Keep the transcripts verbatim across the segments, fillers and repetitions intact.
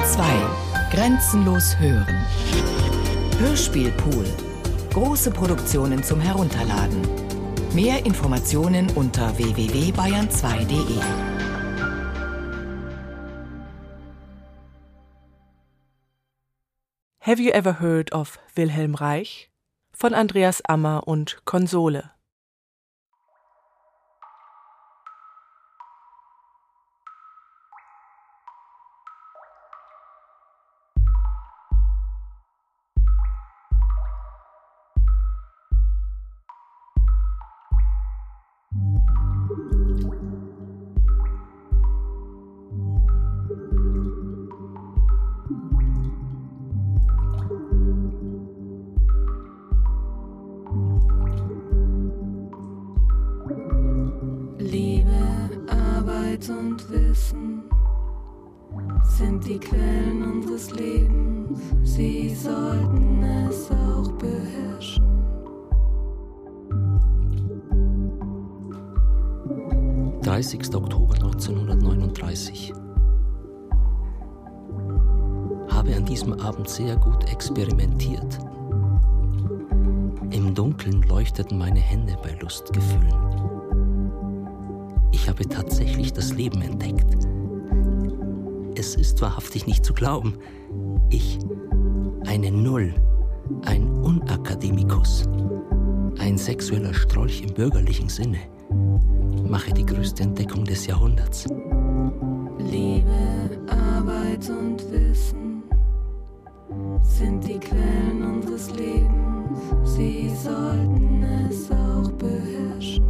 zwei. Grenzenlos hören. Hörspielpool. Große Produktionen zum Herunterladen. Mehr Informationen unter w w w punkt bayern zwei punkt de. Have you ever heard of Wilhelm Reich? Von Andreas Ammer und Konsole. Und Wissen sind die Quellen unseres Lebens. Sie sollten es auch beherrschen. dreißigster Oktober neunzehnhundertneununddreißig. Habe an diesem Abend sehr gut experimentiert. Im Dunkeln leuchteten meine Hände bei Lustgefühlen. Ich habe tatsächlich das Leben entdeckt. Es ist wahrhaftig nicht zu glauben. Ich, eine Null, ein Unakademikus, ein sexueller Strolch im bürgerlichen Sinne, mache die größte Entdeckung des Jahrhunderts. Liebe, Arbeit und Wissen sind die Quellen unseres Lebens. Sie sollten es auch beherrschen.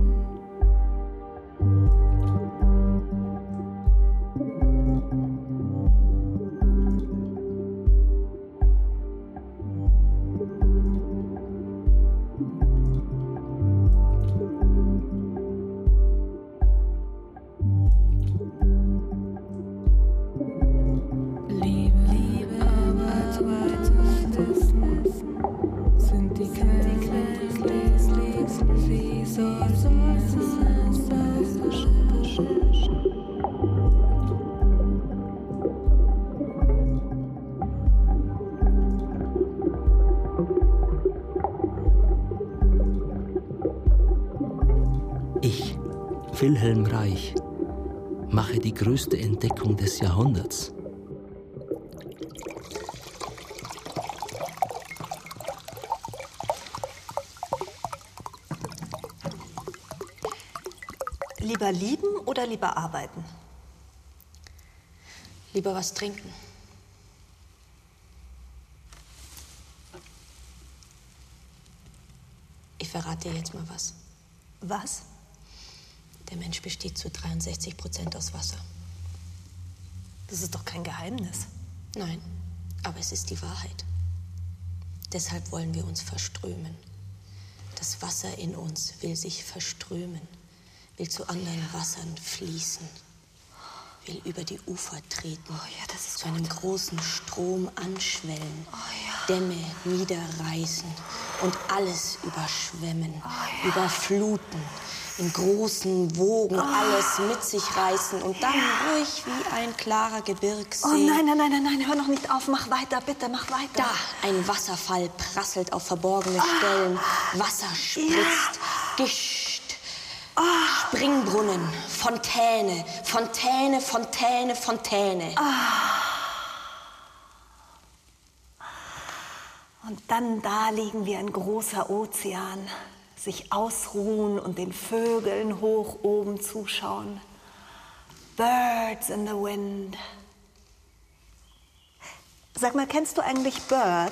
Ich, Wilhelm Reich, mache die größte Entdeckung des Jahrhunderts. Lieber lieben oder lieber arbeiten? Lieber was trinken. Ich verrate dir jetzt mal was. Was? Der Mensch besteht zu dreiundsechzig Prozent aus Wasser. Das ist doch kein Geheimnis. Nein, aber es ist die Wahrheit. Deshalb wollen wir uns verströmen. Das Wasser in uns will sich verströmen, will zu anderen Wassern fließen, will über die Ufer treten, oh ja, das ist zu einem gut. großen Strom anschwellen, oh ja. Dämme niederreißen und alles überschwemmen, oh ja. überfluten, in großen Wogen oh. alles mit sich reißen und dann ja. ruhig wie ein klarer Gebirgssee. Oh nein, nein, nein, nein, nein, hör noch nicht auf, mach weiter, bitte, mach weiter. Da ein Wasserfall prasselt auf verborgene Stellen, Wasser spritzt, ja. Gischt, oh. Springbrunnen, Fontäne, Fontäne, Fontäne, Fontäne. Oh. Und dann da liegen wie ein großer Ozean, sich ausruhen und den Vögeln hoch oben zuschauen. Birds in the wind. Sag mal, kennst du eigentlich Bird?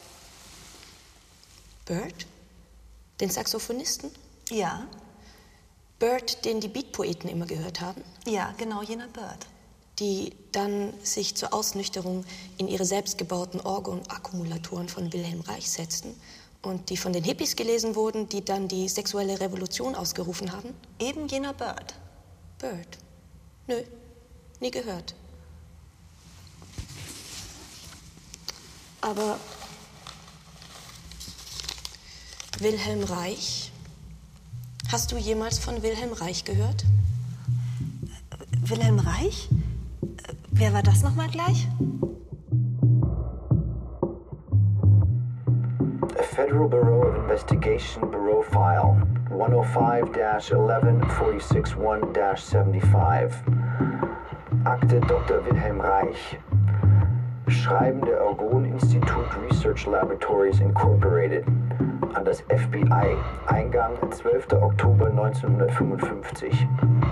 Bird? Den Saxophonisten? Ja. Bird, den die Beatpoeten immer gehört haben? Ja, genau jener Bird. Die dann sich zur Ausnüchterung in ihre selbstgebauten Orgon-Akkumulatoren von Wilhelm Reich setzten und die von den Hippies gelesen wurden, die dann die sexuelle Revolution ausgerufen haben? Eben jener Bird. Bird? Nö, nie gehört. Aber Wilhelm Reich? Hast du jemals von Wilhelm Reich gehört? Wilhelm Reich? Wer war das nochmal gleich? Federal Bureau of Investigation Bureau File one oh five dash eleven forty-six one dash seventy-five. Akte Doktor Wilhelm Reich. Schreiben der Argonne Institute Research Laboratories Incorporated an das F B I. Eingang zwölfter Oktober neunzehnhundertfünfundfünfzig.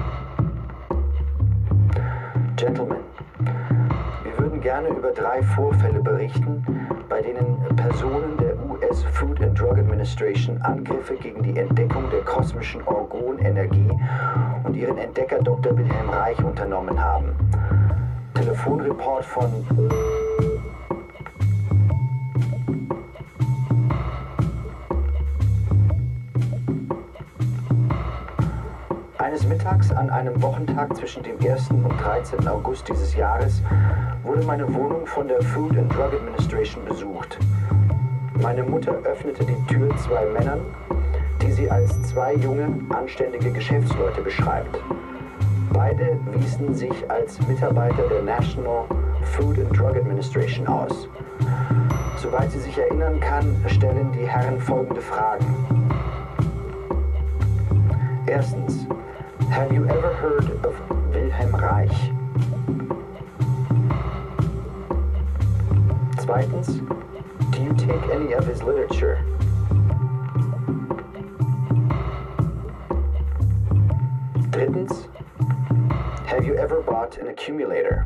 Gentlemen, wir würden gerne über drei Vorfälle berichten, bei denen Personen der U S Food and Drug Administration Angriffe gegen die Entdeckung der kosmischen Argon-Energie und ihren Entdecker Doktor Wilhelm Reich unternommen haben. Telefonreport von Eines Mittags an einem Wochentag zwischen dem ersten und dreizehnten August dieses Jahres wurde meine Wohnung von der Food and Drug Administration besucht. Meine Mutter öffnete die Tür zwei Männern, die sie als zwei junge, anständige Geschäftsleute beschreibt. Beide wiesen sich als Mitarbeiter der National Food and Drug Administration aus. Soweit sie sich erinnern kann, stellen die Herren folgende Fragen. Erstens, have you ever heard of Wilhelm Reich? Zweitens, do you take any of his literature? Drittens, have you ever bought an accumulator?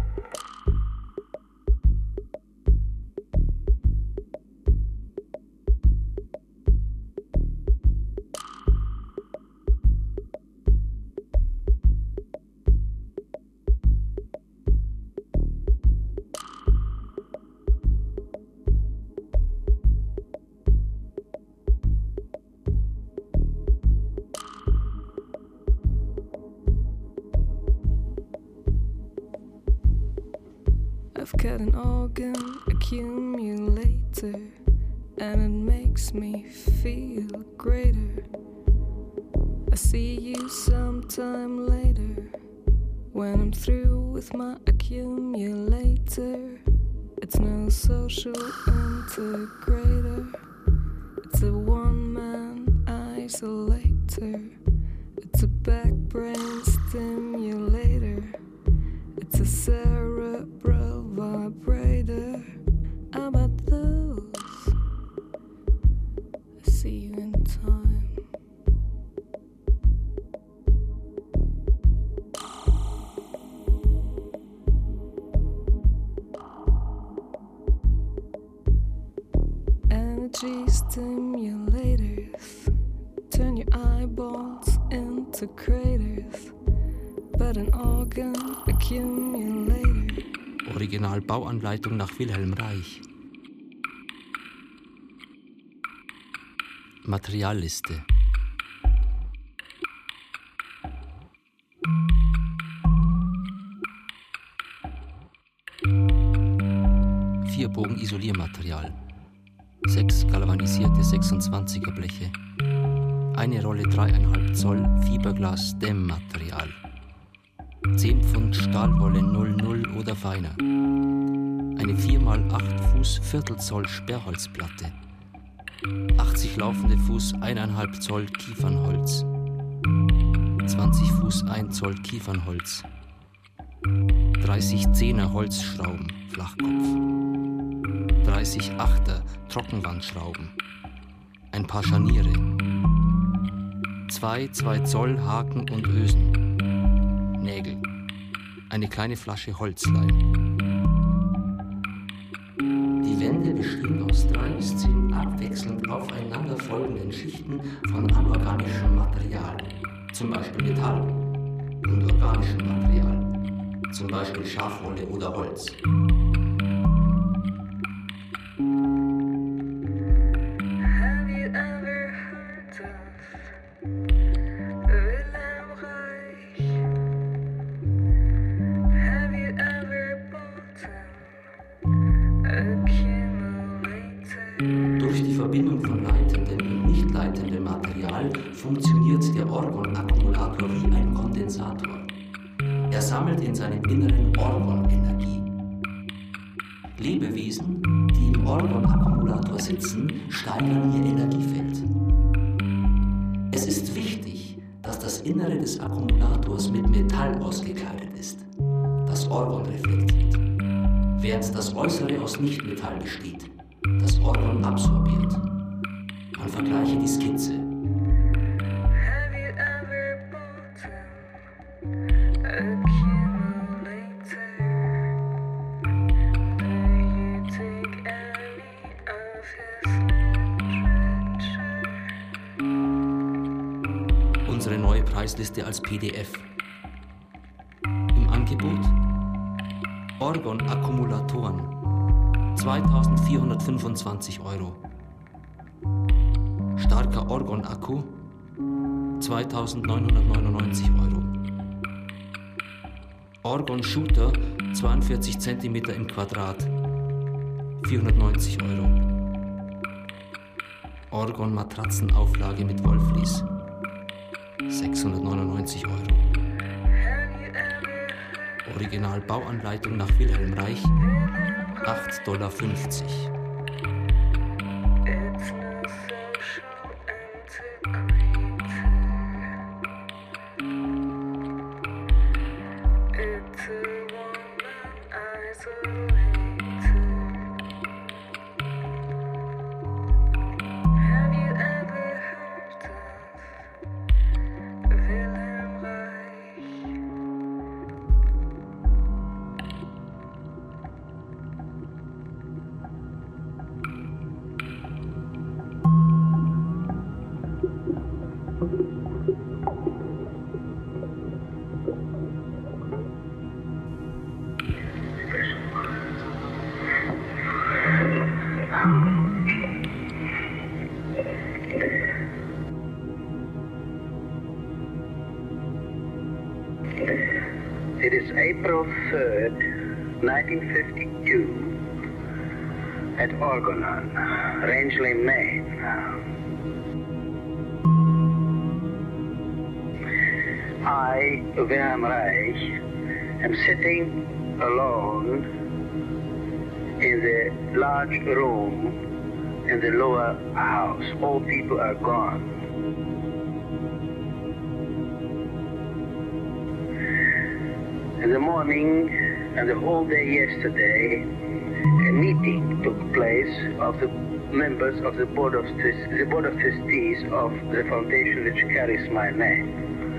I've got an organ accumulator, and it makes me feel greater. I see you sometime later, when I'm through with my accumulator. It's no social integrator, it's a one-man isolator. It's a back brain stimulator, it's a cerebral vibrator. How about those? I see you in time. Energy stimulators turn your eyeballs into craters, but an organ accumulator. Originalbauanleitung nach Wilhelm Reich. Materialliste. Vier Bogen Isoliermaterial. Sechs galvanisierte sechsundzwanziger Bleche. Eine Rolle dreieinhalb Zoll Fiberglas Dämmmaterial. zehn Pfund Stahlwolle null null oder feiner. Eine vier mal acht Fuß Viertelzoll Sperrholzplatte. achtzig laufende Fuß eineinhalb Zoll Kiefernholz. zwanzig Fuß ein Zoll Kiefernholz. dreißig Zehner Holzschrauben, Flachkopf. dreißig Achter Trockenwandschrauben. Ein paar Scharniere. Zwei zwei Zoll Haken und Ösen. Nägel. Eine kleine Flasche Holzleim. Die Wände bestehen aus drei bis zehn abwechselnd aufeinanderfolgenden Schichten von anorganischem Material, zum Beispiel Metall, und organischem Material, zum Beispiel Schafwolle oder Holz. Funktioniert der Orgon-Akkumulator wie ein Kondensator. Er sammelt in seinem Inneren Orgon-Energie. Lebewesen, die die im Orgon-Akkumulator sitzen, steigern ihr Energiefeld. Es ist wichtig, dass das Innere des Akkumulators mit Metall ausgekleidet ist, das Orgon reflektiert, während das Äußere aus Nichtmetall besteht, das Orgon absorbiert. Man vergleiche die Skizze. Unsere neue Preisliste als P D F. Im Angebot Orgon-Akkumulatoren zweitausendvierhundertfünfundzwanzig Euro. Starker Orgon-Akku zweitausendneunhundertneunundneunzig Euro. Orgon-Shooter zweiundvierzig Zentimeter im Quadrat vierhundertneunzig Euro. Orgon-Matratzenauflage mit Wollflies sechshundertneunundneunzig Euro. Original-Bauanleitung nach Wilhelm Reich acht Dollar fünfzig. It is April third, nineteen fifty-two, at Orgonon, Rangeley, Maine. I, Wilhelm Reich, am sitting alone in the large room in the lower house. All people are gone. In the morning and the whole day yesterday, a meeting took place of the members of the board of the board of trustees of the foundation which carries my name.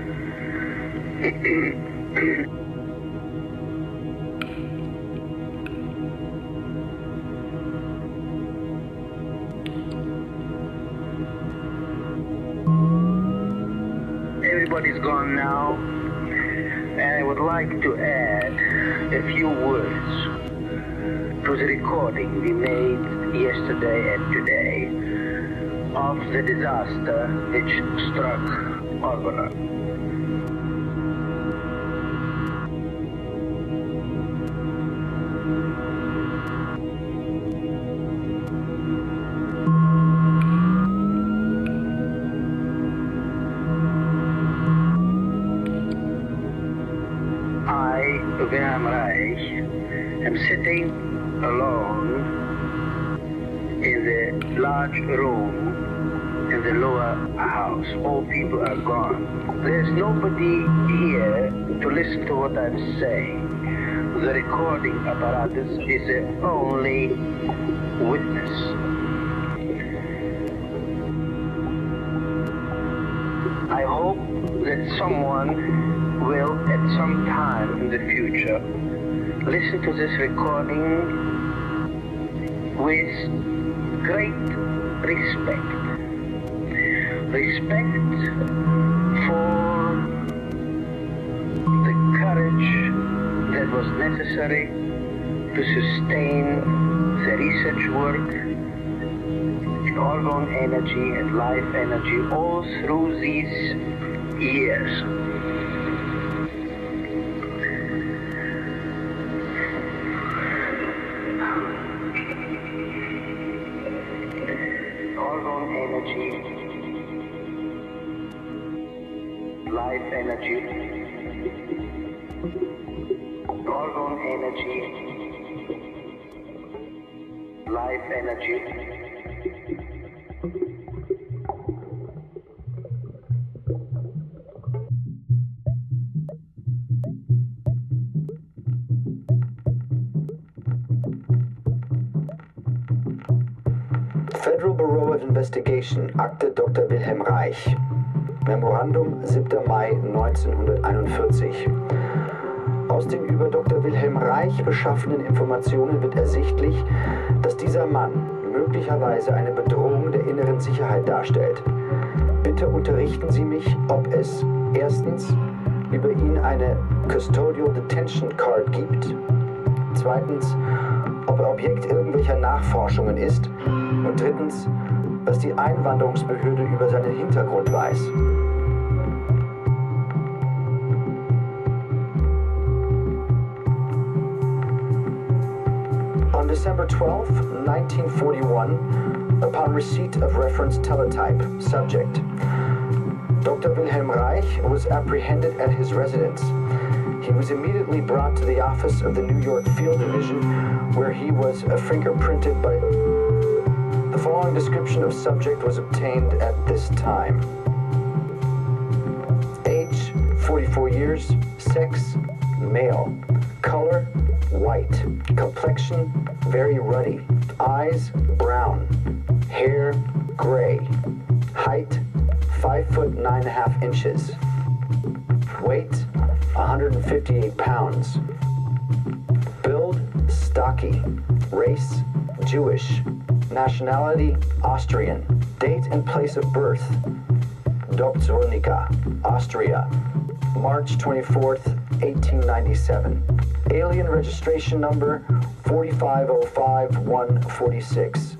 Everybody's gone now. And I would like to add a few words to the recording we made yesterday and today of the disaster which struck Orgonon. Wilhelm Reich am sitting alone in the large room in the lower house. All people are gone. There's nobody here to listen to what I'm saying. The recording apparatus is the only witness. I hope that someone will at some time in the future listen to this recording with great respect. Respect for the courage that was necessary to sustain the research work in orgone energy and life energy all through these years. Life energy, orgone energy, life energy. Federal Bureau of Investigation, Akte Doktor Wilhelm Reich. Memorandum siebter Mai neunzehnhunderteinundvierzig. Aus den über Doktor Wilhelm Reich beschaffenen Informationen wird ersichtlich, dass dieser Mann möglicherweise eine Bedrohung der inneren Sicherheit darstellt. Bitte unterrichten Sie mich, ob es erstens über ihn eine Custodial Detention Card gibt, zweitens, ob er Objekt irgendwelcher Nachforschungen ist und drittens, was die Einwanderungsbehörde über seinen Hintergrund weiß. On December twelfth, nineteen forty-one, upon receipt of reference teletype, subject, Doctor Wilhelm Reich was apprehended at his residence. He was immediately brought to the office of the New York Field Division, where he was uh, fingerprinted by... The following description of subject was obtained at this time. Age, forty-four years. Sex, male. Color, white. Complexion, very ruddy. Eyes, brown. Hair, gray. Height, five foot nine and a half inches. Weight, one hundred fifty-eight pounds. Build, stocky. Race, Jewish. Nationality, Austrian. Date and place of birth, Dobzwolnica, Austria, March twenty-fourth, eighteen ninety-seven. Alien registration number forty-five oh five one forty-six.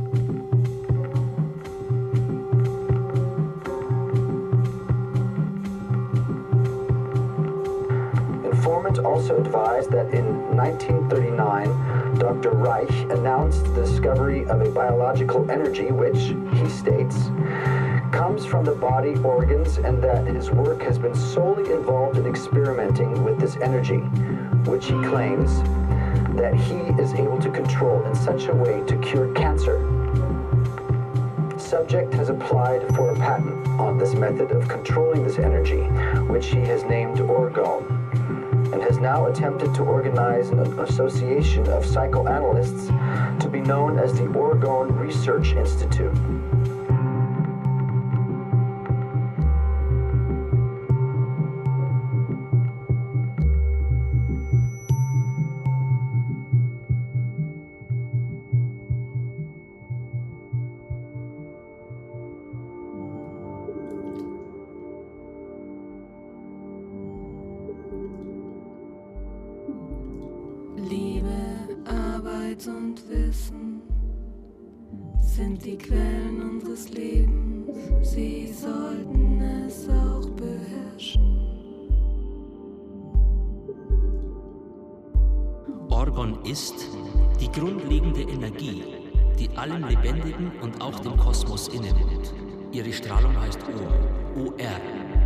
Informant also advised that in nineteen thirty-nine, Doctor Reich announced the discovery of a biological energy which, he states, comes from the body organs, and that his work has been solely involved in experimenting with this energy, which he claims that he is able to control in such a way to cure cancer. Subject has applied for a patent on this method of controlling this energy, which he has named Orgone, and has now attempted to organize an association of psychoanalysts to be known as the Orgone Research Institute. Und Wissen sind die Quellen unseres Lebens. Sie sollten es auch beherrschen. Orgon ist die grundlegende Energie, die allem Lebendigen und auch dem Kosmos innewohnt. Ihre Strahlung heißt O, O R.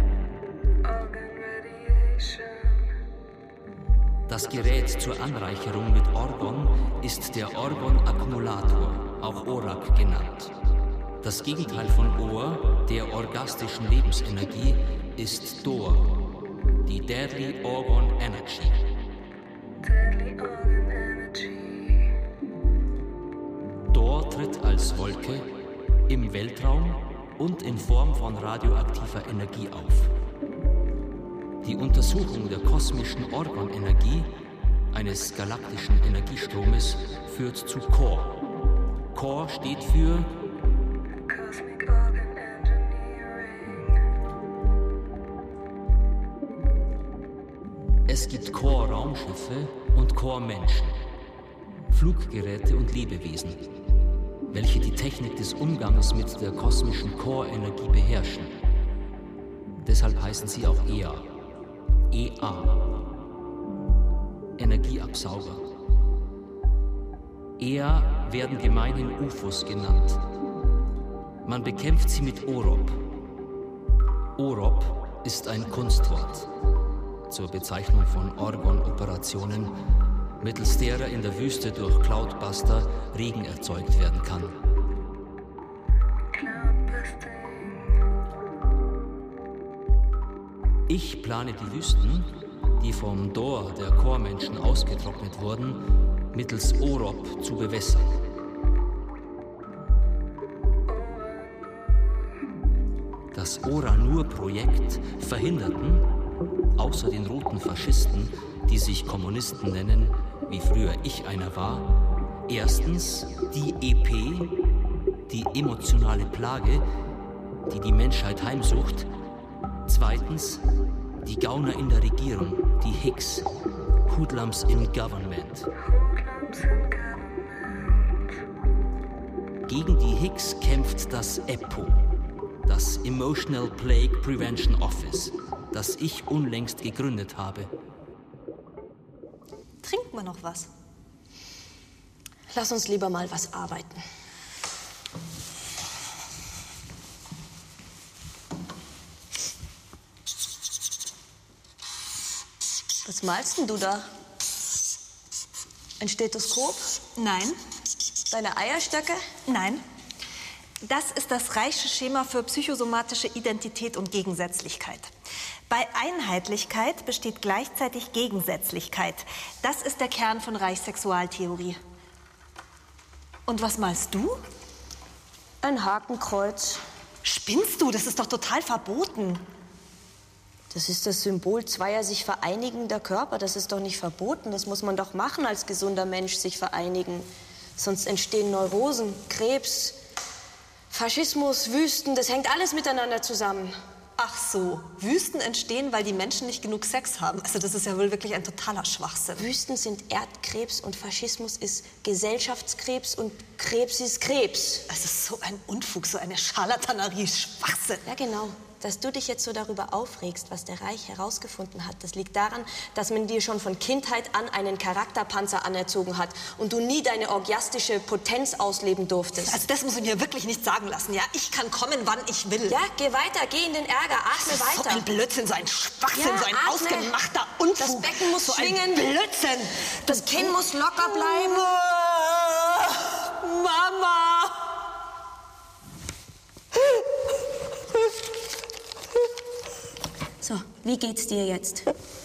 Das Gerät zur Anreicherung mit Orgon ist der Orgon-Akkumulator, auch O R A C genannt. Das Gegenteil von Ohr, der orgastischen Lebensenergie, ist D O R, die Deadly Orgon Energy. Deadly Orgon Energy. D O R tritt als Wolke im Weltraum und in Form von radioaktiver Energie auf. Die Untersuchung der kosmischen Orgonenergie, eines galaktischen Energiestromes, führt zu C O R. C O R steht für Cosmic Organ Engineering. Es gibt C O R-Raumschiffe und C O R-Menschen, Fluggeräte und Lebewesen, welche die Technik des Umgangs mit der kosmischen C O R-Energie beherrschen. Deshalb heißen sie auch E A. E A. Energieabsauger. E A werden gemeinhin U F Os genannt. Man bekämpft sie mit O R O P. O R O P ist ein Kunstwort zur Bezeichnung von Orgon-Operationen, mittels derer in der Wüste durch Cloudbuster Regen erzeugt werden kann. Ich plane die Wüsten, die vom Dor der Chormenschen ausgetrocknet wurden, mittels Orob zu bewässern. Das Ora-Nur-Projekt verhinderten, außer den roten Faschisten, die sich Kommunisten nennen, wie früher ich einer war, erstens die E P, die emotionale Plage, die die Menschheit heimsucht, zweitens die Gauner in der Regierung, die Hicks, Hoodlums in Government. Gegen die Hicks kämpft das E P O, das Emotional Plague Prevention Office, das ich unlängst gegründet habe. Trinkt man noch was? Lass uns lieber mal was arbeiten. Was malst denn du da? Ein Stethoskop? Nein. Deine Eierstöcke? Nein. Das ist das Reichsche Schema für psychosomatische Identität und Gegensätzlichkeit. Bei Einheitlichkeit besteht gleichzeitig Gegensätzlichkeit. Das ist der Kern von Reichs Sexualtheorie. Und was malst du? Ein Hakenkreuz. Spinnst du? Das ist doch total verboten. Das ist das Symbol zweier sich vereinigender Körper. Das ist doch nicht verboten. Das muss man doch machen als gesunder Mensch, sich vereinigen. Sonst entstehen Neurosen, Krebs, Faschismus, Wüsten. Das hängt alles miteinander zusammen. Ach so, Wüsten entstehen, weil die Menschen nicht genug Sex haben. Also das ist ja wohl wirklich ein totaler Schwachsinn. Wüsten sind Erdkrebs und Faschismus ist Gesellschaftskrebs und Krebs ist Krebs. Also so ein Unfug, so eine Scharlatanerie, Schwachsinn. Ja, genau. Dass du dich jetzt so darüber aufregst, was der Reich herausgefunden hat, das liegt daran, dass man dir schon von Kindheit an einen Charakterpanzer anerzogen hat und du nie deine orgiastische Potenz ausleben durftest. Also das muss ich mir wirklich nicht sagen lassen, ja? Ich kann kommen, wann ich will. Ja, geh weiter, geh in den Ärger, atme das ist weiter. So ein Blödsinn, so ein Schwachsinn, ja, so ein atme. ausgemachter Unfug. Das Becken muss so schwingen. Ein Blödsinn. Das Kinn muss locker bleiben. Mama! So, wie geht's dir jetzt?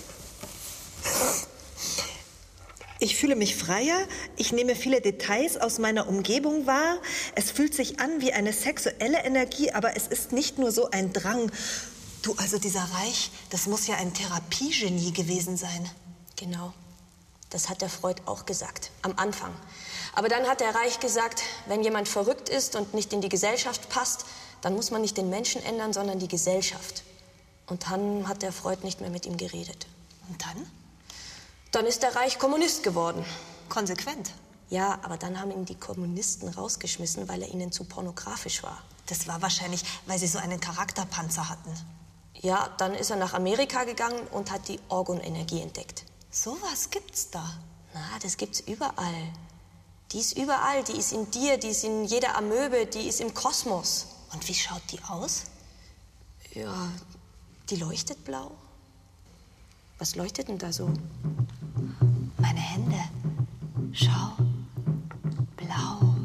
Ich fühle mich freier, ich nehme viele Details aus meiner Umgebung wahr. Es fühlt sich an wie eine sexuelle Energie, aber es ist nicht nur so ein Drang. Du, also dieser Reich, das muss ja ein Therapiegenie gewesen sein. Genau, das hat der Freud auch gesagt, am Anfang. Aber dann hat der Reich gesagt, wenn jemand verrückt ist und nicht in die Gesellschaft passt, dann muss man nicht den Menschen ändern, sondern die Gesellschaft. Und dann hat der Freud nicht mehr mit ihm geredet. Und dann? Dann ist der Reich Kommunist geworden. Konsequent. Ja, aber dann haben ihn die Kommunisten rausgeschmissen, weil er ihnen zu pornografisch war. Das war wahrscheinlich, weil sie so einen Charakterpanzer hatten. Ja, dann ist er nach Amerika gegangen und hat die Orgonenergie entdeckt. So was gibt's da? Na, das gibt's überall. Die ist überall, die ist in dir, die ist in jeder Amöbe, die ist im Kosmos. Und wie schaut die aus? Ja, die leuchtet blau. Was leuchtet denn da so? Meine Hände. Schau. Blau.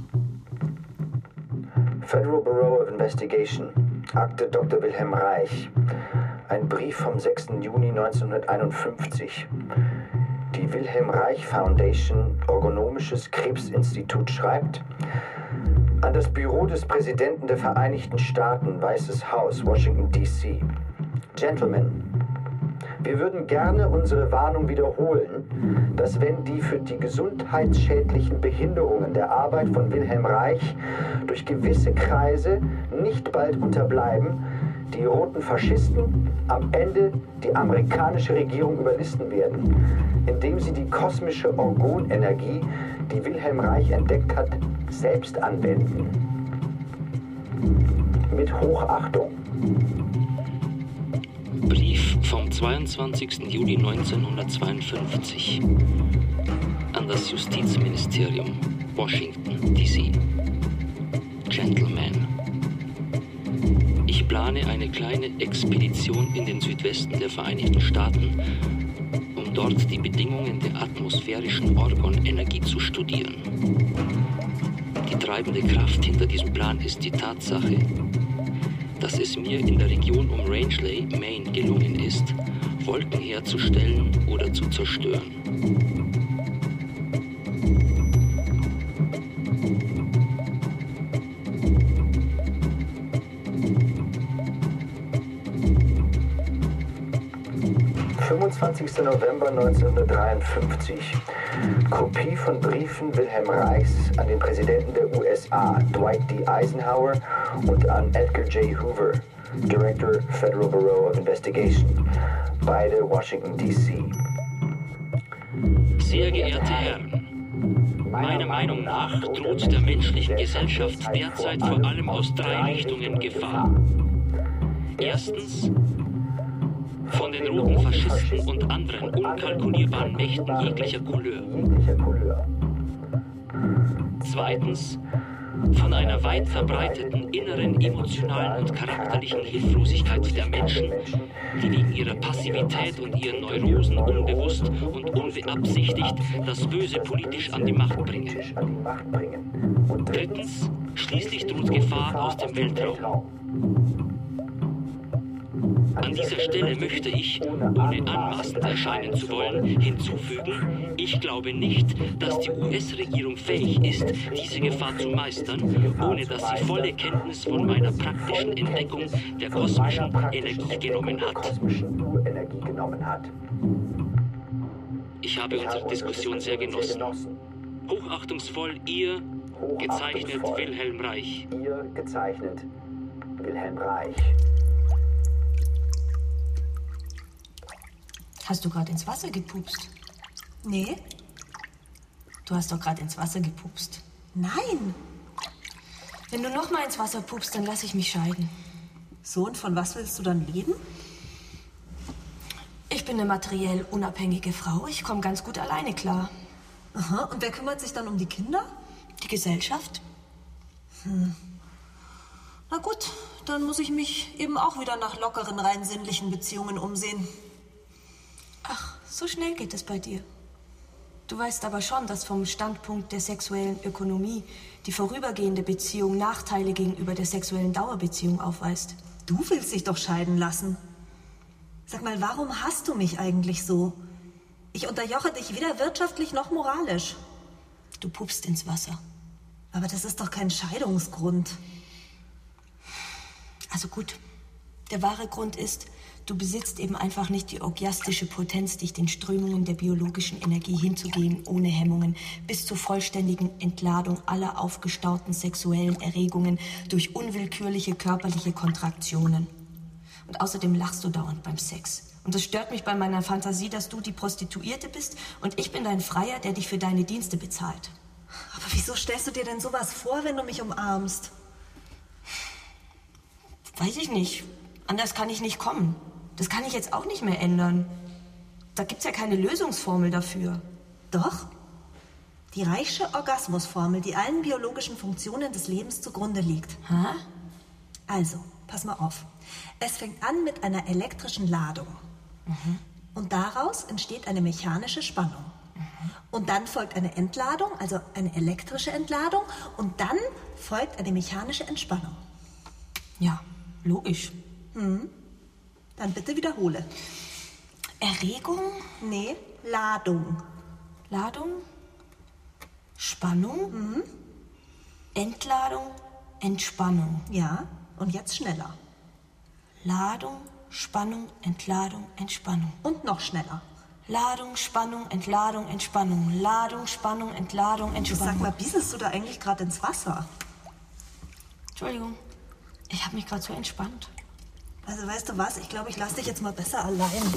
Federal Bureau of Investigation. Akte Doktor Wilhelm Reich. Ein Brief vom sechsten Juni neunzehnhunderteinundfünfzig. Die Wilhelm Reich Foundation, Orgonomisches Krebsinstitut, schreibt: An das Büro des Präsidenten der Vereinigten Staaten, Weißes Haus, Washington, D C Gentlemen, wir würden gerne unsere Warnung wiederholen, dass wenn die für die gesundheitsschädlichen Behinderungen der Arbeit von Wilhelm Reich durch gewisse Kreise nicht bald unterbleiben, die roten Faschisten am Ende die amerikanische Regierung überlisten werden, indem sie die kosmische Orgonenergie, die Wilhelm Reich entdeckt hat, selbst anwenden. Mit Hochachtung. Brief vom zweiundzwanzigsten Juli neunzehnhundertzweiundfünfzig an das Justizministerium, Washington, D C Gentlemen, ich plane eine kleine Expedition in den Südwesten der Vereinigten Staaten, um um dort die Bedingungen der atmosphärischen Orgonenergie zu studieren. Die treibende Kraft hinter diesem Plan ist die Tatsache, dass es mir in der Region um Rangeley, Maine, gelungen ist, Wolken herzustellen oder zu zerstören. fünfundzwanzigster November neunzehnhundertdreiundfünfzig. Kopie von Briefen Wilhelm Reichs an den Präsidenten der U S A, Dwight D. Eisenhower, und an Edgar J. Hoover, Director Federal Bureau of Investigation, beide Washington, D C Sehr geehrte Herren, meiner Meinung nach droht der menschlichen Gesellschaft derzeit vor allem aus drei Richtungen Gefahr. Erstens, von den roten Faschisten und anderen unkalkulierbaren Mächten jeglicher Couleur. Zweitens, von einer weit verbreiteten inneren emotionalen und charakterlichen Hilflosigkeit der Menschen, die wegen ihrer Passivität und ihren Neurosen unbewusst und unbeabsichtigt das Böse politisch an die Macht bringen. Drittens, schließlich droht Gefahr aus dem Weltraum. An dieser Stelle möchte ich, ohne anmaßend erscheinen zu wollen, hinzufügen, ich glaube nicht, dass die U S-Regierung fähig ist, diese Gefahr zu meistern, ohne dass sie volle Kenntnis von meiner praktischen Entdeckung der kosmischen Energie genommen hat. Ich habe unsere Diskussion sehr genossen. Hochachtungsvoll, Ihr, gezeichnet Wilhelm Reich. Ihr, gezeichnet Wilhelm Reich. Hast du gerade ins Wasser gepupst? Nee. Du hast doch gerade ins Wasser gepupst. Nein. Wenn du noch mal ins Wasser pupst, dann lass ich mich scheiden. So, und von was willst du dann leben? Ich bin eine materiell unabhängige Frau. Ich komme ganz gut alleine klar. Aha, und wer kümmert sich dann um die Kinder? Die Gesellschaft. Hm. Na gut, dann muss ich mich eben auch wieder nach lockeren, rein sinnlichen Beziehungen umsehen. Ach, so schnell geht es bei dir. Du weißt aber schon, dass vom Standpunkt der sexuellen Ökonomie die vorübergehende Beziehung Nachteile gegenüber der sexuellen Dauerbeziehung aufweist. Du willst dich doch scheiden lassen. Sag mal, warum hasst du mich eigentlich so? Ich unterjoche dich weder wirtschaftlich noch moralisch. Du pupst ins Wasser. Aber das ist doch kein Scheidungsgrund. Also gut, der wahre Grund ist, du besitzt eben einfach nicht die orgiastische Potenz, dich den Strömungen der biologischen Energie hinzugeben, ohne Hemmungen, bis zur vollständigen Entladung aller aufgestauten sexuellen Erregungen durch unwillkürliche körperliche Kontraktionen. Und außerdem lachst du dauernd beim Sex. Und das stört mich bei meiner Fantasie, dass du die Prostituierte bist und ich bin dein Freier, der dich für deine Dienste bezahlt. Aber wieso stellst du dir denn sowas vor, wenn du mich umarmst? Weiß ich nicht. Anders kann ich nicht kommen. Das kann ich jetzt auch nicht mehr ändern. Da gibt's ja keine Lösungsformel dafür. Doch. Die Reichsche Orgasmusformel, die allen biologischen Funktionen des Lebens zugrunde liegt. Hä? Also, pass mal auf. Es fängt an mit einer elektrischen Ladung. Mhm. Und daraus entsteht eine mechanische Spannung. Mhm. Und dann folgt eine Entladung, also eine elektrische Entladung. Und dann folgt eine mechanische Entspannung. Ja, logisch. Mhm. Dann bitte wiederhole. Erregung? Nee, Ladung. Ladung? Spannung? Mhm. Entladung? Entspannung. Ja, und jetzt schneller. Ladung, Spannung, Entladung, Entspannung. Und noch schneller. Ladung, Spannung, Entladung, Entspannung. Ladung, Spannung, Entladung, Entspannung. Sag mal, bieselst du da eigentlich gerade ins Wasser? Entschuldigung, ich habe mich gerade so entspannt. Also weißt du was, ich glaube, ich lasse dich jetzt mal besser allein.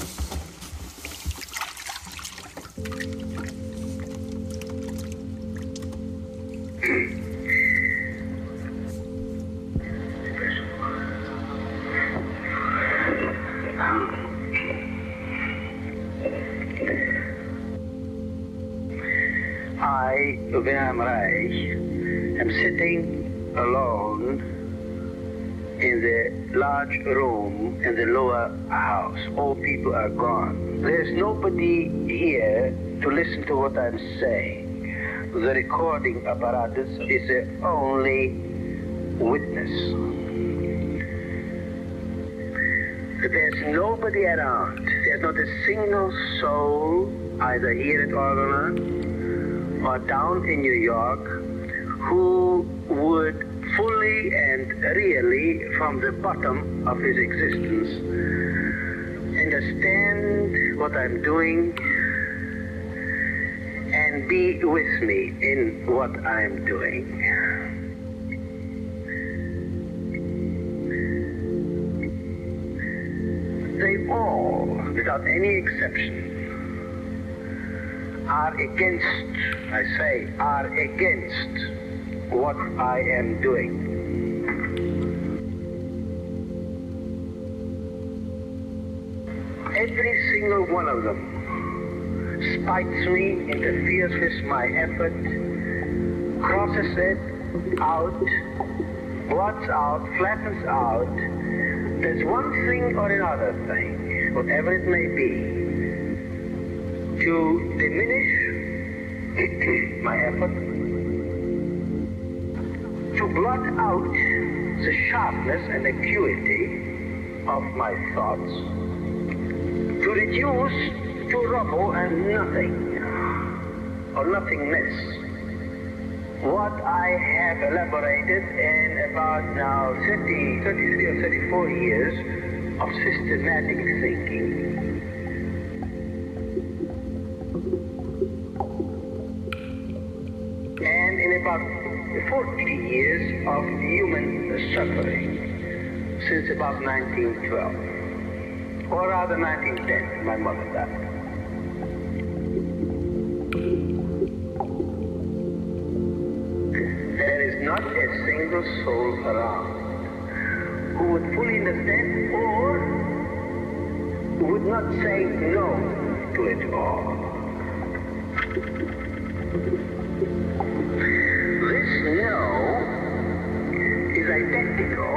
I, Wilhelm Reich, am sitting alone in the large room in the lower house. All people are gone. There's nobody here to listen to what I'm saying. The recording apparatus is the only witness. There's nobody around. There's not a single soul, either here at Orgoland or down in New York, who would fully and really, from the bottom of his existence, understand what I'm doing and be with me in what I'm doing. They all, without any exception, are against, I say, are against what I am doing. Every single one of them spites me, interferes with my effort, crosses it out, blots out, flattens out. There's one thing or another thing, whatever it may be, to diminish my effort, to blot out the sharpness and acuity of my thoughts, to reduce to rubble and nothing, or nothingness, what I have elaborated in about now thirty, thirty-three or thirty-four years of systematic thinking. And in about forty years of human suffering since about nineteen twelve, or rather nineteen ten, my mother died. There is not a single soul around who would fully understand or who would not say no to it all. This no is identical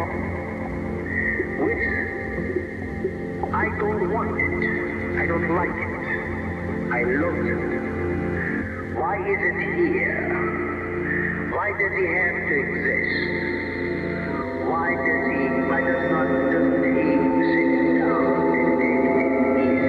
with I don't want it, I don't like it, I loathe it. Why is it here? Why does he have to exist? Why does he, why does not, doesn't he sit down and take it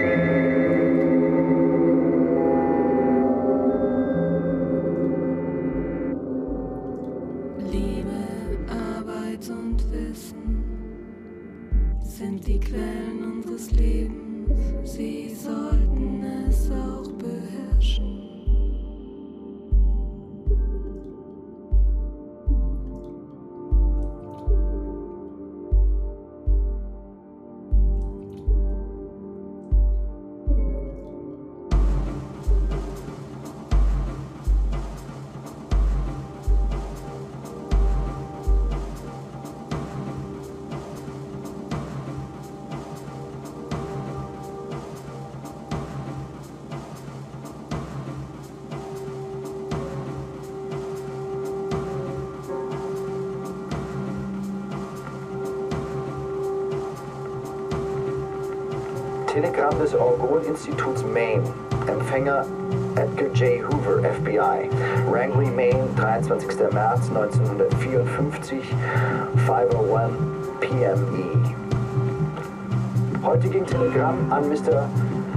easy? Liebe, Arbeit und Wissen sind die Quellen unseres Lebens. Sie sollten es auch beherrschen. Telegramm des Orgon-Instituts Maine. Empfänger Edgar J. Hoover, F B I. Wrangley, Maine, dreiundzwanzigster März neunzehnhundertvierundfünfzig, five oh one P M E. Heute ging Telegramm an Mister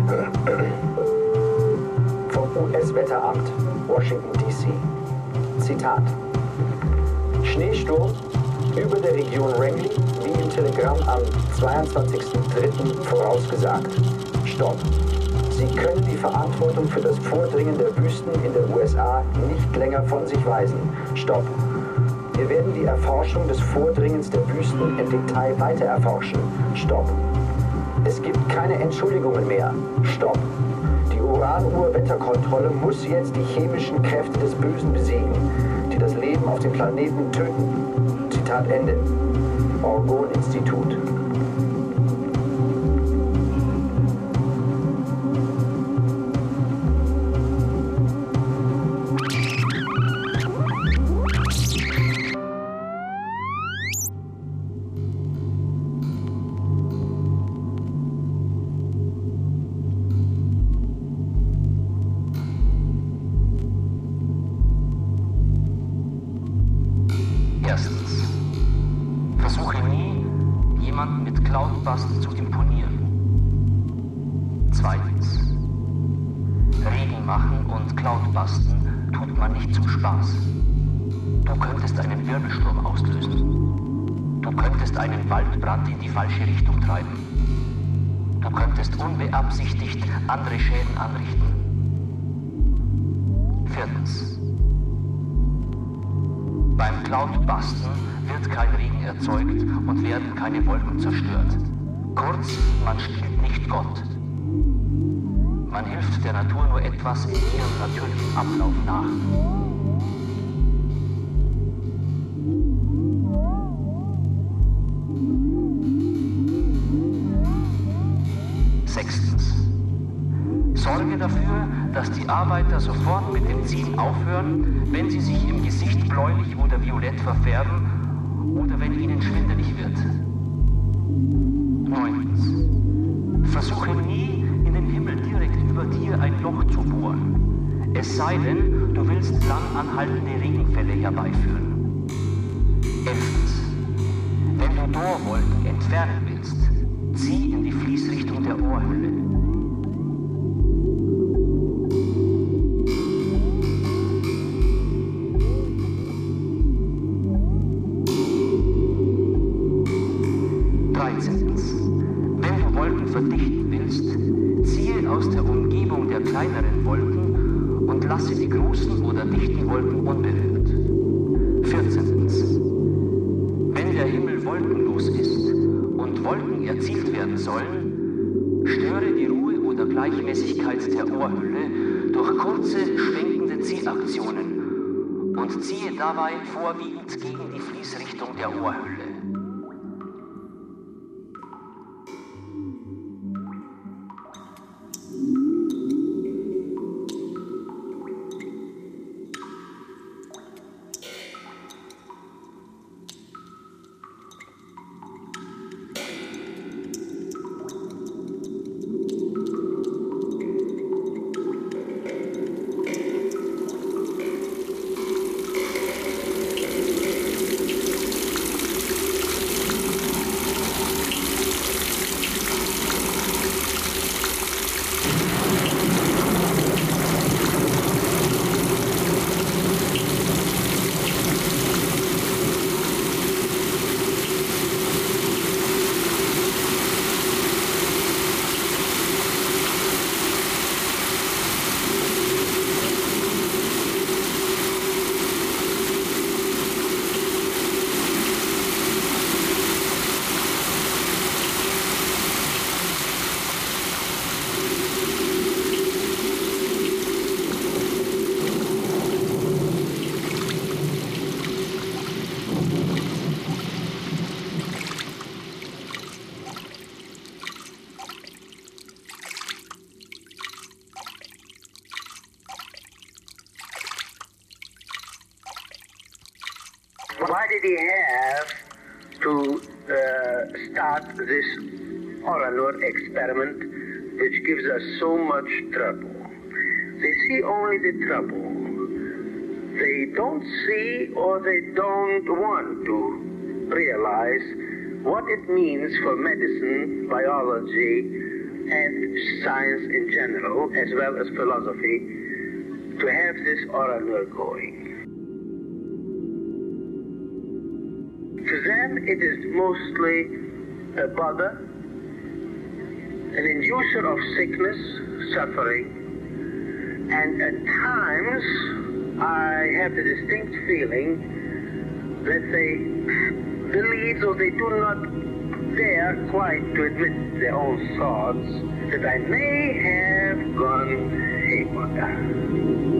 vom U S-Wetteramt, Washington, D C. Zitat. Schneesturm über der Region Wrangley, wie im Telegramm am zweiundzwanzigsten dritten vorausgesagt. Stopp. Sie können die Verantwortung für das Vordringen der Wüsten in der U S A nicht länger von sich weisen. Stopp. Wir werden die Erforschung des Vordringens der Wüsten im Detail weiter erforschen. Stopp. Es gibt keine Entschuldigungen mehr. Stopp. Die Uranuhr-Wetterkontrolle muss jetzt die chemischen Kräfte des Bösen besiegen, die das Leben auf dem Planeten töten. Zitat Ende. Orgon-Institut. Erstens. Versuche nie, jemanden mit Cloudbusten zu imponieren. Zweitens. Regen machen und Cloudbusten tut man nicht zum Spaß. Du könntest einen Wirbelsturm auslösen. Du könntest einen Waldbrand in die falsche Richtung treiben. Du könntest unbeabsichtigt andere Schäden anrichten. Viertens. Beim Cloudbusten wird kein Regen erzeugt und werden keine Wolken zerstört. Kurz, man spielt nicht Gott. Man hilft der Natur nur etwas in ihrem natürlichen Ablauf nach. Sechstens. Sorge dafür, dass die Arbeiter sofort mit dem Ziehen aufhören, wenn sie sich im Gesicht bläulich oder violett verfärben oder wenn ihnen schwindelig wird. Neuntens. Versuche nie, in den Himmel direkt über dir ein Loch zu bohren. Es sei denn, du willst lang anhaltende Regenfälle herbeiführen. Elftens. Wenn du Dorwolken entfernen willst, zieh in die Fließrichtung der Ohrhülle. dreizehntens. Wenn du Wolken verdichten willst, ziehe aus der Umgebung der kleineren Wolken und lasse die großen oder dichten Wolken unberührt. vierzehntens. Wenn der Himmel wolkenlos ist und Wolken erzielt werden sollen, störe die Ruhe oder Gleichmäßigkeit der Ohrhülle durch kurze, schwenkende Ziehaktionen und ziehe dabei vorwiegend gegen die Fließrichtung der Ohrhülle. Why did he have to uh, start this Oranur experiment, which gives us so much trouble? They see only the trouble. They don't see or they don't want to realize what it means for medicine, biology, and science in general, as well as philosophy, to have this Oranur going. To them, it is mostly a bother, an inducer of sickness, suffering, and at times I have the distinct feeling that they believe, or they do not dare quite to admit their own thoughts, that I may have gone haywire.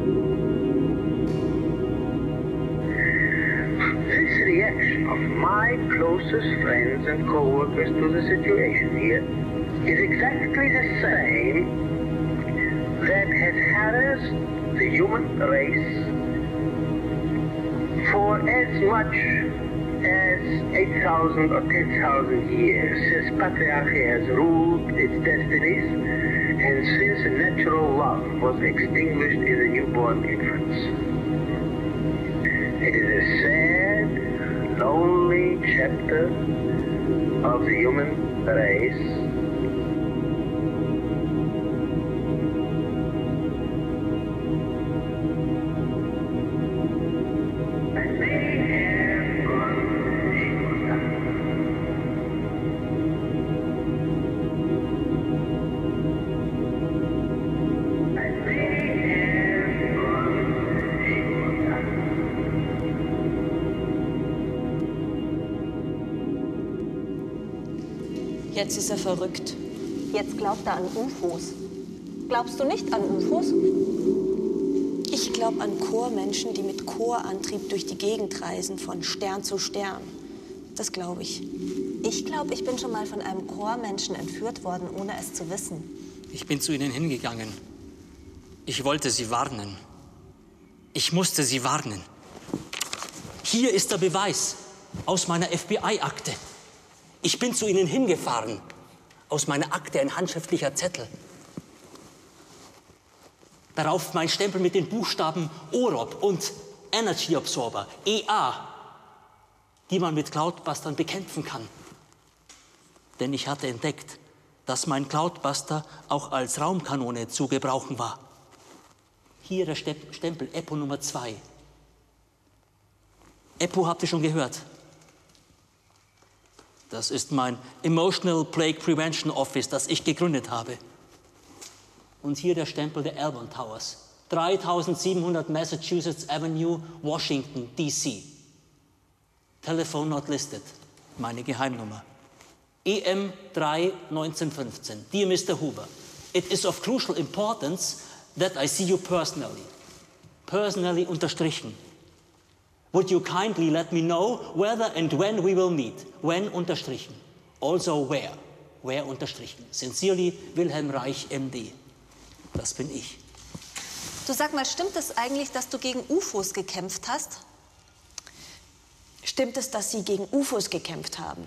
This reaction of my closest friends and co-workers to the situation here is exactly the same that has harassed the human race for as much as eight thousand or ten thousand years, since patriarchy has ruled its destinies and since natural love was extinguished in the newborn infants. It is a sad shelter of the human race. Jetzt ist er verrückt. Jetzt glaubt er an U F Os. Glaubst du nicht an U F Os? Ich glaube an Chormenschen, die mit Chorantrieb durch die Gegend reisen, von Stern zu Stern. Das glaube ich. Ich glaube, ich bin schon mal von einem Chormenschen entführt worden, ohne es zu wissen. Ich bin zu ihnen hingegangen. Ich wollte sie warnen. Ich musste sie warnen. Hier ist der Beweis aus meiner F B I-Akte. Ich bin zu ihnen hingefahren. Aus meiner Akte ein handschriftlicher Zettel. Darauf mein Stempel mit den Buchstaben O R O B und Energy Absorber, E A, die man mit Cloudbustern bekämpfen kann. Denn ich hatte entdeckt, dass mein Cloudbuster auch als Raumkanone zu gebrauchen war. Hier der Stempel E P O Nummer zwei. E P O habt ihr schon gehört. Das ist mein Emotional Plague Prevention Office, das ich gegründet habe. Und hier der Stempel der Alban Towers. dreitausendsiebenhundert Massachusetts Avenue, Washington, D C Telephone not listed. Meine Geheimnummer. E M drei neunzehnhundertfünfzehn. Dear Mister Hoover, it is of crucial importance that I see you personally. Personally unterstrichen. Would you kindly let me know whether and when we will meet? When unterstrichen. Also where. Where unterstrichen. Sincerely, Wilhelm Reich, M D. Das bin ich. Du, sag mal, stimmt es eigentlich, dass du gegen U F Os gekämpft hast? Stimmt es, dass Sie gegen U F Os gekämpft haben?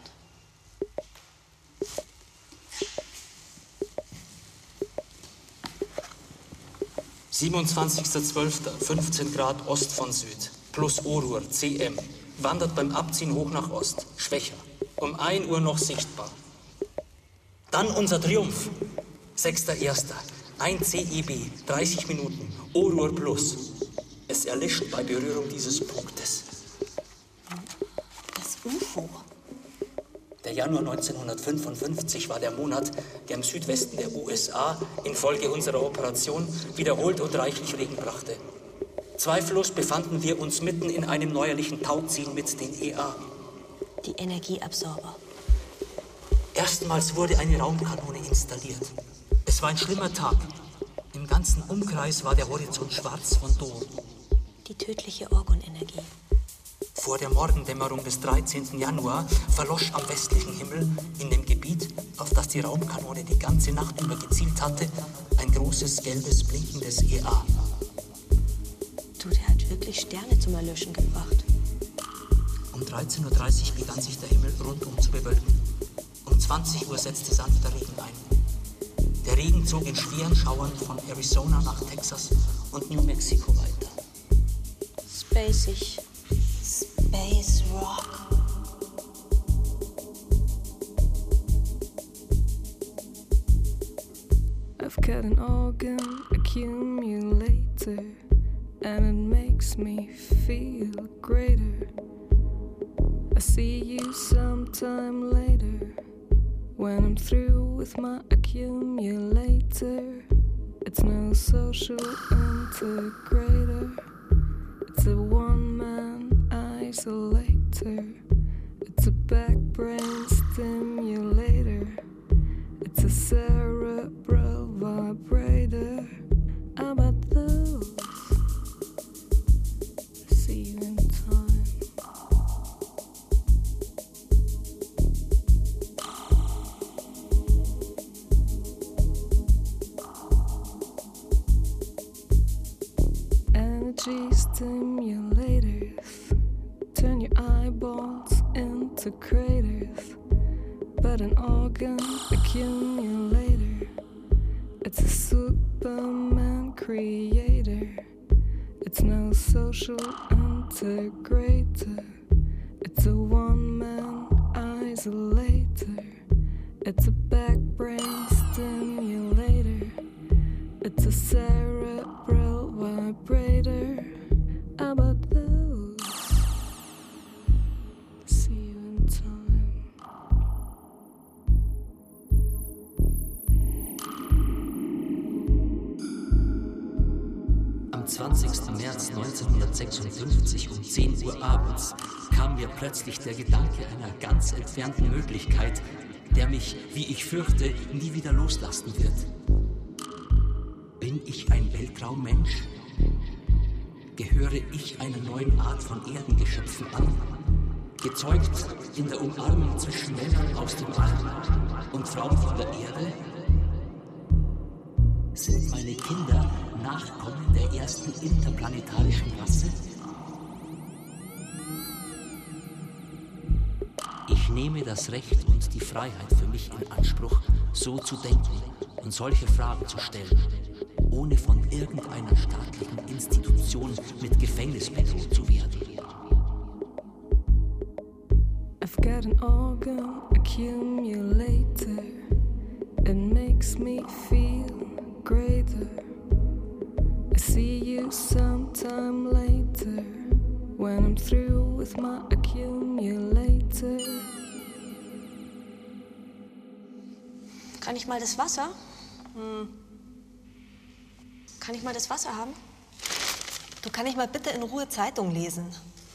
siebenundzwanzigster zwölfter fünfzehn Grad Ost von Süd. Plus Oruhr, C M. Wandert beim Abziehen hoch nach Ost. Schwächer. Um ein Uhr noch sichtbar. Dann unser Triumph. sechster erster ein C E B, dreißig Minuten. Oruhr plus. Es erlischt bei Berührung dieses Punktes. Das U F O. Der Januar neunzehnhundertfünfundfünfzig war der Monat, der im Südwesten der U S A infolge unserer Operation wiederholt und reichlich Regen brachte. Zweifellos befanden wir uns mitten in einem neuerlichen Tauziehen mit den E A. Die Energieabsorber. Erstmals wurde eine Raumkanone installiert. Es war ein schlimmer Tag. Im ganzen Umkreis war der Horizont schwarz von Dom. Die tödliche Orgonenergie. Vor der Morgendämmerung des dreizehnten Januar verlosch am westlichen Himmel, in dem Gebiet, auf das die Raumkanone die ganze Nacht über gezielt hatte, ein großes, gelbes, blinkendes E A. Du, der hat wirklich Sterne zum Erlöschen gebracht. Um dreizehn Uhr dreißig begann sich der Himmel rundum zu bewölken. Um zwanzig Uhr setzte sanfter Regen ein. Der Regen zog in schweren Schauern von Arizona nach Texas und New Mexico weiter. Spacig. Space Rock. I've got an organ accumulator, and it makes me feel greater. I see you sometime later, when I'm through with my accumulator. It's no social integrator, it's a one-man isolator. It's a back brain stimulator, it's a cerebral vibrator. How about those? See you in time. Energy stimulators turn your eyeballs into craters, but an organ accumulator, it's a Superman creator. It's no social integrator, it's a one-man isolator. It's a back brain stimulator. It's a cerebral vibrator. How about those? See you in time. Am zwanzigsten März neunzehnhundertsechsundfünfzig um zehn Uhr abends kam mir plötzlich der Gedanke einer ganz entfernten Möglichkeit, der mich, wie ich fürchte, nie wieder loslassen wird. Bin ich ein Weltraummensch? Gehöre ich einer neuen Art von Erdengeschöpfen an? Gezeugt in der Umarmung zwischen Männern aus dem All und Frauen von der Erde? Sind meine Kinder Nachkommen der ersten interplanetarischen Rasse? Ich nehme das Recht und die Freiheit für mich in Anspruch, so zu denken und solche Fragen zu stellen, ohne von irgendeiner staatlichen Institution mit Gefängnis bedroht zu werden. I've got an organ accumulator. It makes me feel greater. I see you sometime later when I'm through with my accumulator. Kann ich mal das Wasser? Hm. Kann ich mal das Wasser haben? Du, kann ich mal bitte in Ruhe Zeitung lesen?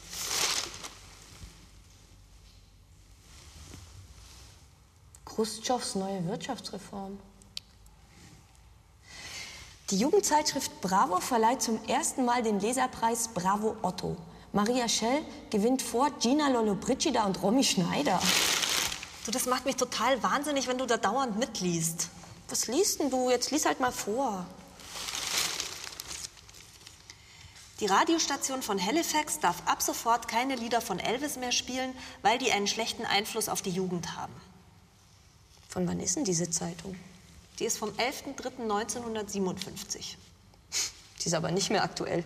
Chruschtschovs neue Wirtschaftsreform. Die Jugendzeitschrift Bravo verleiht zum ersten Mal den Leserpreis Bravo Otto. Maria Schell gewinnt vor Gina Lollobrigida und Romy Schneider. Du, das macht mich total wahnsinnig, wenn du da dauernd mitliest. Was liest denn du? Jetzt lies halt mal vor. Die Radiostation von Halifax darf ab sofort keine Lieder von Elvis mehr spielen, weil die einen schlechten Einfluss auf die Jugend haben. Von wann ist denn diese Zeitung? Die ist vom elften dritten neunzehnhundertsiebenundfünfzig. Die ist aber nicht mehr aktuell.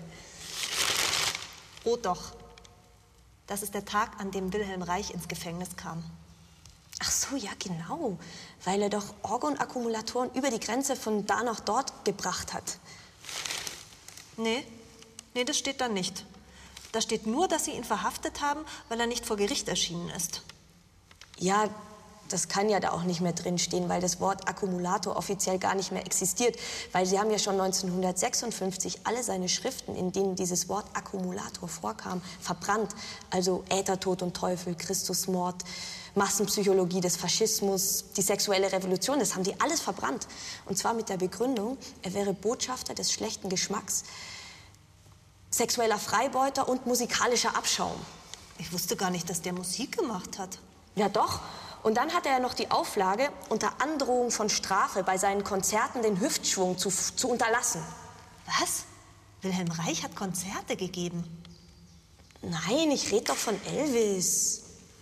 Oh doch. Das ist der Tag, an dem Wilhelm Reich ins Gefängnis kam. Ach so, ja genau. Weil er doch Orgonakkumulatoren über die Grenze von da nach dort gebracht hat. Nee, nee, das steht da nicht. Da steht nur, dass sie ihn verhaftet haben, weil er nicht vor Gericht erschienen ist. Ja, das kann ja da auch nicht mehr drinstehen, weil das Wort Akkumulator offiziell gar nicht mehr existiert. Weil sie haben ja schon neunzehnhundertsechsundfünfzig alle seine Schriften, in denen dieses Wort Akkumulator vorkam, verbrannt. Also Äther, Tod und Teufel, Christusmord, Massenpsychologie des Faschismus, die sexuelle Revolution, das haben die alles verbrannt. Und zwar mit der Begründung, er wäre Botschafter des schlechten Geschmacks, sexueller Freibeuter und musikalischer Abschaum. Ich wusste gar nicht, dass der Musik gemacht hat. Ja doch. Und dann hatte er noch die Auflage, unter Androhung von Strafe bei seinen Konzerten den Hüftschwung zu, zu unterlassen. Was? Wilhelm Reich hat Konzerte gegeben? Nein, ich rede doch von Elvis.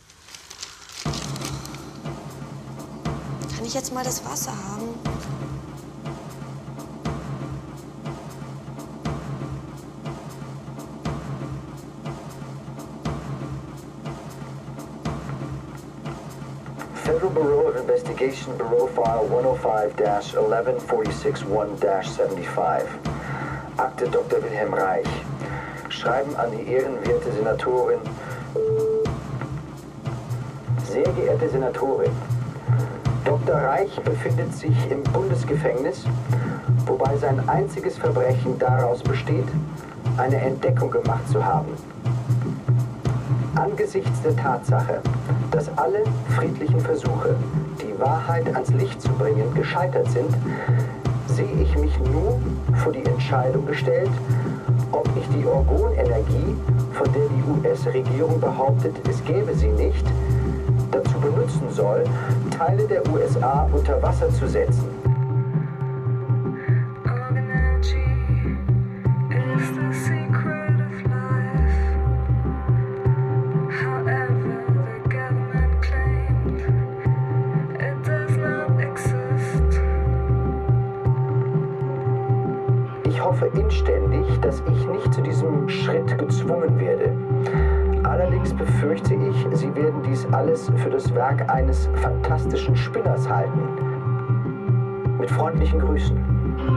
Kann ich jetzt mal das Wasser haben? Federal Bureau of Investigation, Bureau File one oh five dash eleven forty-six one dash seventy-five. Akte Doktor Wilhelm Reich. Schreiben an die ehrenwerte Senatorin. Sehr geehrte Senatorin, Doktor Reich befindet sich im Bundesgefängnis, wobei sein einziges Verbrechen daraus besteht, eine Entdeckung gemacht zu haben. Angesichts der Tatsache, dass alle friedlichen Versuche, die Wahrheit ans Licht zu bringen, gescheitert sind, sehe ich mich nun vor die Entscheidung gestellt, ob ich die Orgonenergie, von der die U S-Regierung behauptet, es gäbe sie nicht, dazu benutzen soll, Teile der U S A unter Wasser zu setzen. Ich hoffe inständig, dass ich nicht zu diesem Schritt gezwungen werde. Allerdings befürchte ich, Sie werden dies alles für das Werk eines fantastischen Spinners halten. Mit freundlichen Grüßen.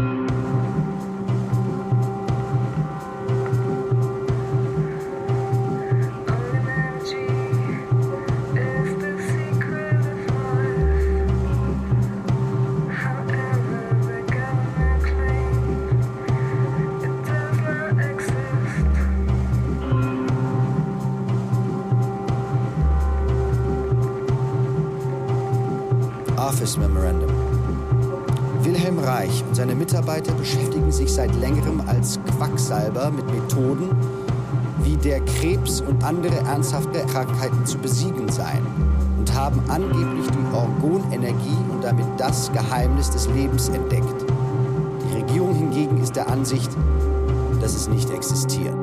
Office Memorandum. Wilhelm Reich und seine Mitarbeiter beschäftigen sich seit längerem als Quacksalber mit Methoden, wie der Krebs und andere ernsthafte Krankheiten zu besiegen seien, und haben angeblich die Orgonenergie und damit das Geheimnis des Lebens entdeckt. Die Regierung hingegen ist der Ansicht, dass es nicht existiert.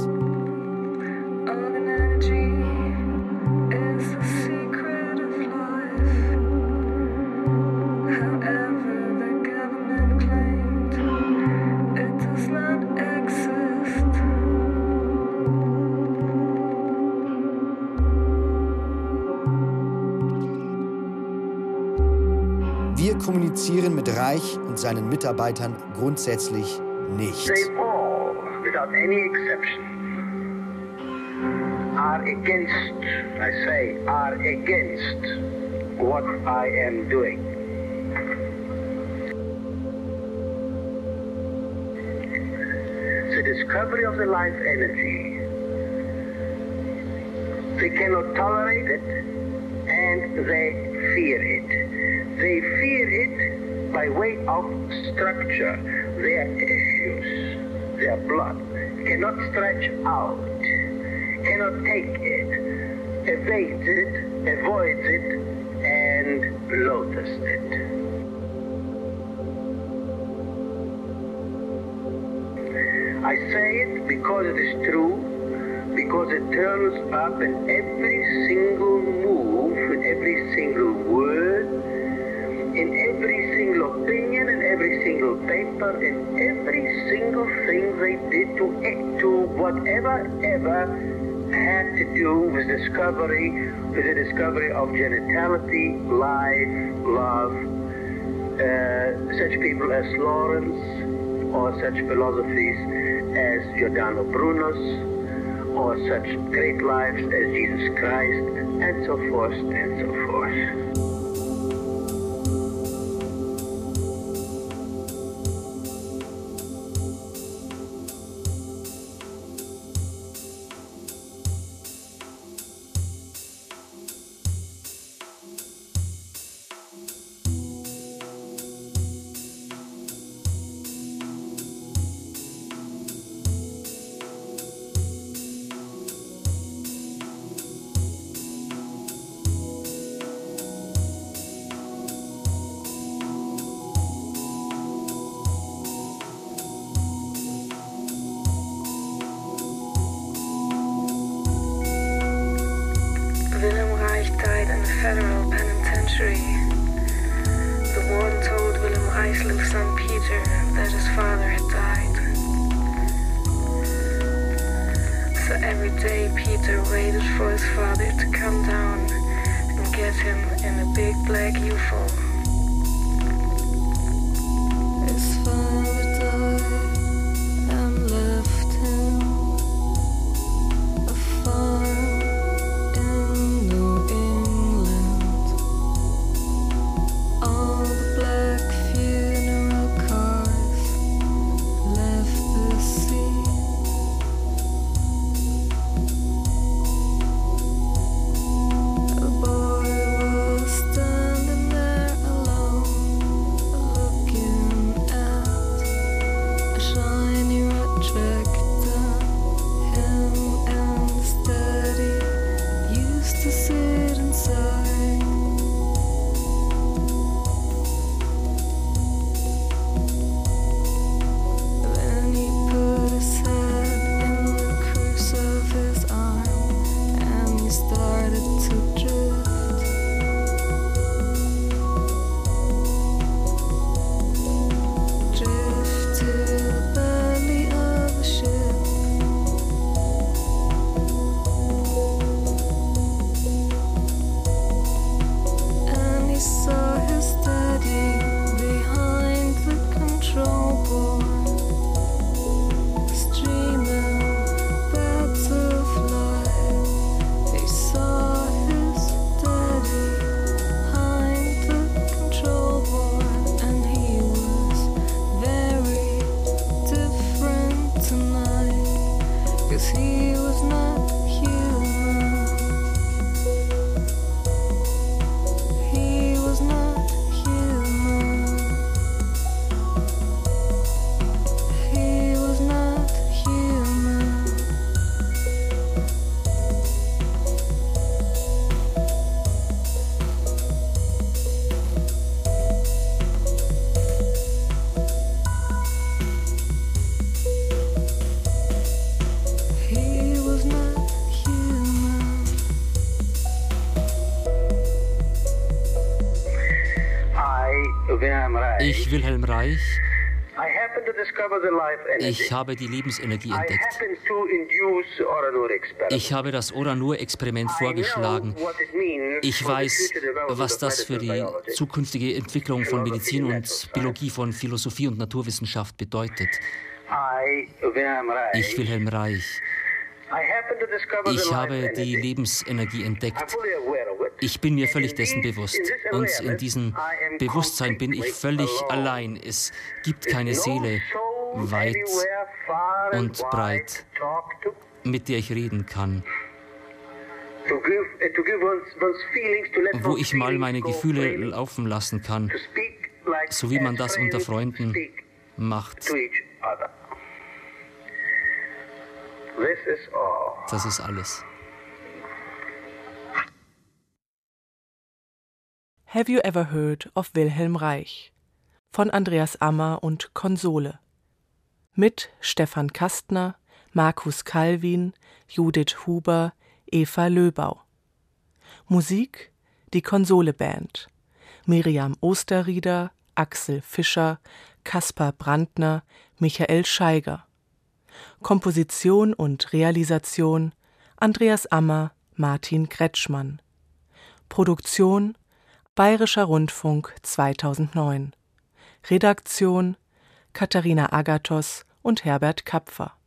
Wir kommunizieren mit Reich und seinen Mitarbeitern grundsätzlich nicht. They all, without any exception, are against, I say, are against what I am doing. The discovery of the life energy, they cannot tolerate it and they fear it. They fear it by way of structure. Their tissues, their blood, cannot stretch out, cannot take it, evades it, avoids it, and loathes it. I say it because it is true, because it turns up in every single move, in every single word, in every single opinion, in every single paper, in every single thing they did to it, to whatever ever had to do with discovery, with the discovery of genitality, life, love. Uh, such people as Lawrence, or such philosophies as Giordano Bruno's, or such great lives as Jesus Christ, and so forth, and so forth. Wilhelm Reich died in a federal penitentiary. The warden told Wilhelm Reich's little son Peter that his father had died. So every day Peter waited for his father to come down and get him in a big black U F O. His father died and left him a farm in New England. All the black funeral cars left the scene. A boy was standing there He was not human. He was not human. He was not human. He was not human. I, Wilhelm Reich, Ich, Wilhelm Reich, I happened to discover the life energy. ich habe die Lebensenergie I entdeckt. happened to induce Oranur experiment. Ich habe das Oranur-Experiment vorgeschlagen. Ich weiß, was das für die zukünftige Entwicklung von Medizin und Biologie, von Philosophie und Naturwissenschaft bedeutet. I, Wilhelm Reich, Ich, Wilhelm Reich, I happened to discover the ich life habe energy. die Lebensenergie I'm entdeckt. fully aware of it. Ich bin mir völlig And dessen indeed, bewusst. in this Und in awareness, diesem I am Bewusstsein bin ich completely völlig alone. allein. Es gibt keine No Seele soul weit anywhere far and und wide breit, to talk to, mit der ich reden kann, to give, uh, to give one's, one's feelings, to let wo one's ich mal feelings meine go Gefühle freely, laufen lassen kann, to speak like so wie man as das unter friends Freunden speak macht. to each other. This is all. Das ist alles. Have You Ever Heard of Wilhelm Reich? Von Andreas Ammer und Konsole. Mit Stefan Kastner, Markus Calvin, Judith Huber, Eva Löbau. Musik: die Konsole Band. Miriam Osterrieder, Axel Fischer, Kaspar Brandner, Michael Scheiger. Komposition und Realisation: Andreas Ammer, Martin Kretschmann. Produktion: Bayerischer Rundfunk zweitausendneun. Redaktion: Katharina Agathos und Herbert Kapfer.